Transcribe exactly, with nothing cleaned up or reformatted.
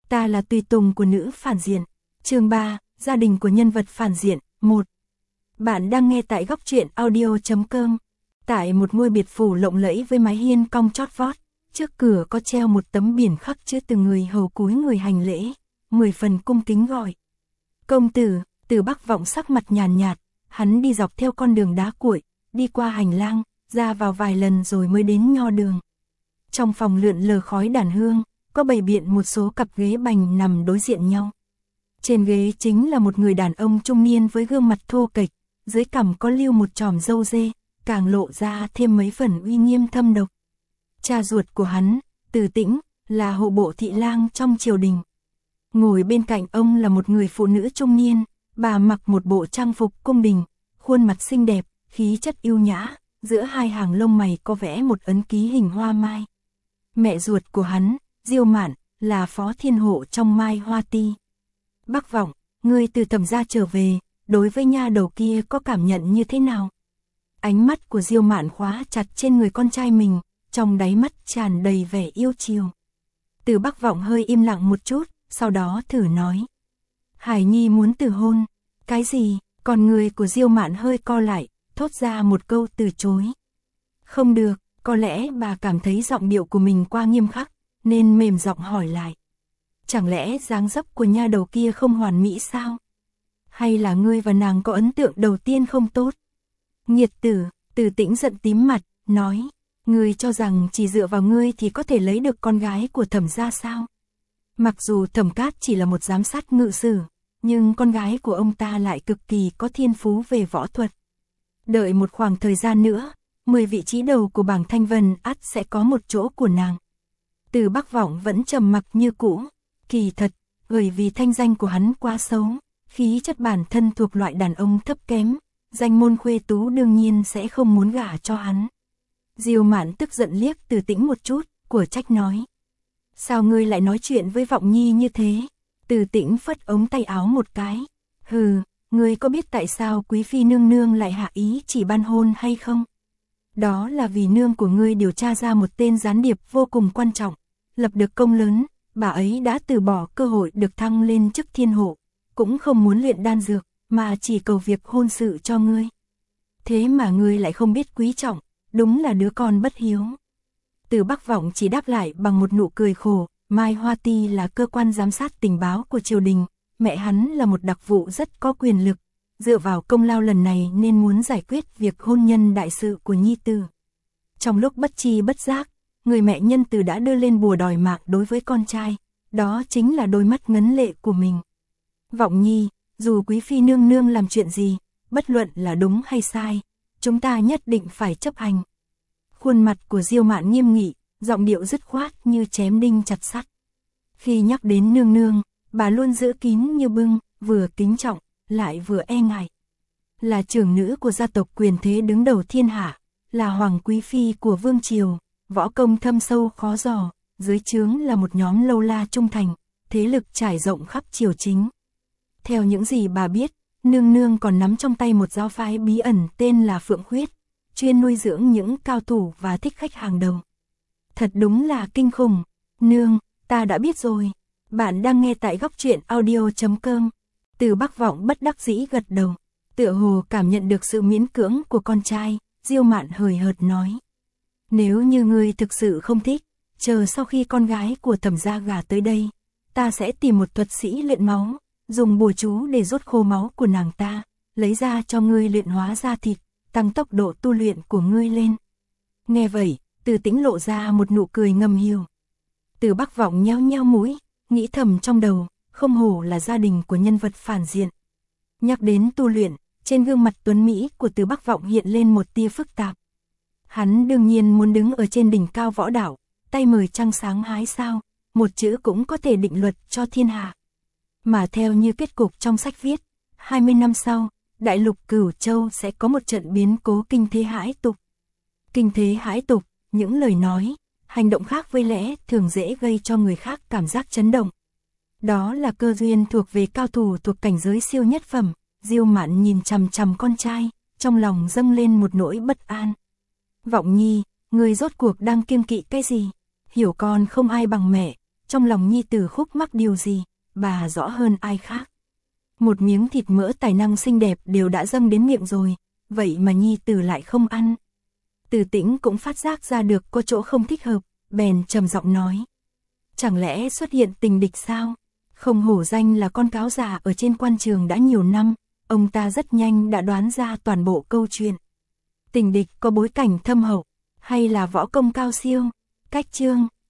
Ta là tùy tùng của nữ phản diện. Chương ba, gia đình của nhân vật phản diện. một. Bạn đang nghe tại góc truyện audio chấm com. Tại một ngôi biệt phủ lộng lẫy với mái hiên cong chót vót, trước cửa có treo một tấm biển khắc chữ từng người hầu cúi người hành lễ, mười phần cung kính gọi. Công tử. Từ Bắc Vọng sắc mặt nhàn nhạt, hắn đi dọc theo con đường đá cuội, đi qua hành lang, ra vào vài lần rồi mới đến nho đường. Trong phòng lượn lờ khói đàn hương, có bày biện một số cặp ghế bành nằm đối diện nhau. Trên ghế chính là một người đàn ông trung niên với gương mặt thô kệch, dưới cằm có lưu một chòm râu dê, càng lộ ra thêm mấy phần uy nghiêm thâm độc. Cha ruột của hắn, Từ Tĩnh, là hộ bộ thị lang trong triều đình. Ngồi bên cạnh ông là một người phụ nữ trung niên, bà mặc một bộ trang phục cung đình, khuôn mặt xinh đẹp, khí chất yêu nhã, giữa hai hàng lông mày có vẽ một ấn ký hình hoa mai. Mẹ ruột của hắn, Diêu Mạn, là phó thiên hộ trong Mai Hoa Ti. Bắc Vọng, ngươi từ Thẩm gia trở về, đối với nha đầu kia có cảm nhận như thế nào? Ánh mắt của Diêu Mạn khóa chặt trên người con trai mình, trong đáy mắt tràn đầy vẻ yêu chiều. Từ Bắc Vọng hơi im lặng một chút, sau đó thử nói. Hải Nhi muốn từ hôn. Cái gì? Còn người của Diêu Mạn hơi co lại, thốt ra một câu từ chối. Không được, có lẽ bà cảm thấy giọng điệu của mình quá nghiêm khắc, nên mềm giọng hỏi lại. Chẳng lẽ dáng dấp của nha đầu kia không hoàn mỹ sao? Hay là ngươi và nàng có ấn tượng đầu tiên không tốt? Nghiệt tử. Từ Tĩnh giận tím mặt, nói. Ngươi cho rằng chỉ dựa vào ngươi thì có thể lấy được con gái của Thẩm gia sao? Mặc dù Thẩm Cát chỉ là một giám sát ngự sử, nhưng con gái của ông ta lại cực kỳ có thiên phú về võ thuật. Đợi một khoảng thời gian nữa, mười vị trí đầu của bảng Thanh Vân ắt sẽ có một chỗ của nàng. Từ Bắc Vọng vẫn trầm mặc như cũ. Kỳ thật, bởi vì thanh danh của hắn quá xấu, khí chất bản thân thuộc loại đàn ông thấp kém, danh môn khuê tú đương nhiên sẽ không muốn gả cho hắn. Diêu Mạn tức giận liếc Từ Tĩnh một chút, của trách nói. Sao ngươi lại nói chuyện với Vọng Nhi như thế? Từ Tĩnh phất ống tay áo một cái. Hừ, ngươi có biết tại sao quý phi nương nương lại hạ ý chỉ ban hôn hay không? Đó là vì nương của ngươi điều tra ra một tên gián điệp vô cùng quan trọng, lập được công lớn, bà ấy đã từ bỏ cơ hội được thăng lên chức thiên hộ, cũng không muốn luyện đan dược, mà chỉ cầu việc hôn sự cho ngươi. Thế mà ngươi lại không biết quý trọng, đúng là đứa con bất hiếu. Từ Bắc Vọng chỉ đáp lại bằng một nụ cười khổ. Mai Hoa Ti là cơ quan giám sát tình báo của triều đình, mẹ hắn là một đặc vụ rất có quyền lực, dựa vào công lao lần này nên muốn giải quyết việc hôn nhân đại sự của nhi tử. Trong lúc bất chi bất giác, người mẹ nhân từ đã đưa lên bùa đòi mạng đối với con trai, đó chính là đôi mắt ngấn lệ của mình. Vọng Nhi, dù quý phi nương nương làm chuyện gì, bất luận là đúng hay sai, chúng ta nhất định phải chấp hành. Khuôn mặt của Diêu Mạn nghiêm nghị, giọng điệu dứt khoát như chém đinh chặt sắt. Khi nhắc đến nương nương, bà luôn giữ kín như bưng, vừa kính trọng, lại vừa e ngại. Là trưởng nữ của gia tộc quyền thế đứng đầu thiên hạ, là hoàng quý phi của vương triều, võ công thâm sâu khó dò, dưới trướng là một nhóm lâu la trung thành, thế lực trải rộng khắp triều chính. Theo những gì bà biết, nương nương còn nắm trong tay một giáo phái bí ẩn tên là Phượng Khuyết, chuyên nuôi dưỡng những cao thủ và thích khách hàng đầu. Thật đúng là kinh khủng. Nương, ta đã biết rồi. Bạn đang nghe tại góc truyện audio chấm com. Từ Bắc Vọng bất đắc dĩ gật đầu. Tựa hồ cảm nhận được sự miễn cưỡng của con trai, Diêu Mạn hời hợt nói. Nếu như ngươi thực sự không thích, chờ sau khi con gái của Thẩm gia gả tới đây, ta sẽ tìm một thuật sĩ luyện máu, dùng bùa chú để rút khô máu của nàng ta, lấy ra cho ngươi luyện hóa da thịt, tăng tốc độ tu luyện của ngươi lên. Nghe vậy, Từ Tĩnh lộ ra một nụ cười ngầm hiu. Từ Bắc Vọng nheo nheo mũi, nghĩ thầm trong đầu, không hổ là gia đình của nhân vật phản diện. Nhắc đến tu luyện, trên gương mặt tuấn Mỹ của Từ Bắc Vọng hiện lên một tia phức tạp. Hắn đương nhiên muốn đứng ở trên đỉnh cao võ đạo, tay mời trăng sáng hái sao, một chữ cũng có thể định luật cho thiên hạ. Mà theo như kết cục trong sách viết, hai mươi năm sau, đại lục Cửu Châu sẽ có một trận biến cố kinh thế hãi tục. Kinh thế hãi tục, những lời nói, hành động khác với lẽ thường dễ gây cho người khác cảm giác chấn động. Đó là cơ duyên thuộc về cao thủ thuộc cảnh giới siêu nhất phẩm. Diêu Mạn nhìn chằm chằm con trai, trong lòng dâng lên một nỗi bất an. Vọng Nhi, người rốt cuộc đang kiêng kỵ cái gì? Hiểu con không ai bằng mẹ, trong lòng nhi tử khúc mắc điều gì, bà rõ hơn ai khác. Một miếng thịt mỡ tài năng xinh đẹp đều đã dâng đến miệng rồi, vậy mà nhi tử lại không ăn. Từ Tĩnh cũng phát giác ra được có chỗ không thích hợp, bèn trầm giọng nói. Chẳng lẽ xuất hiện tình địch sao? Không hổ danh là con cáo già ở trên quan trường đã nhiều năm, ông ta rất nhanh đã đoán ra toàn bộ câu chuyện. Tình địch có bối cảnh thâm hậu, hay là võ công cao siêu? Cách chương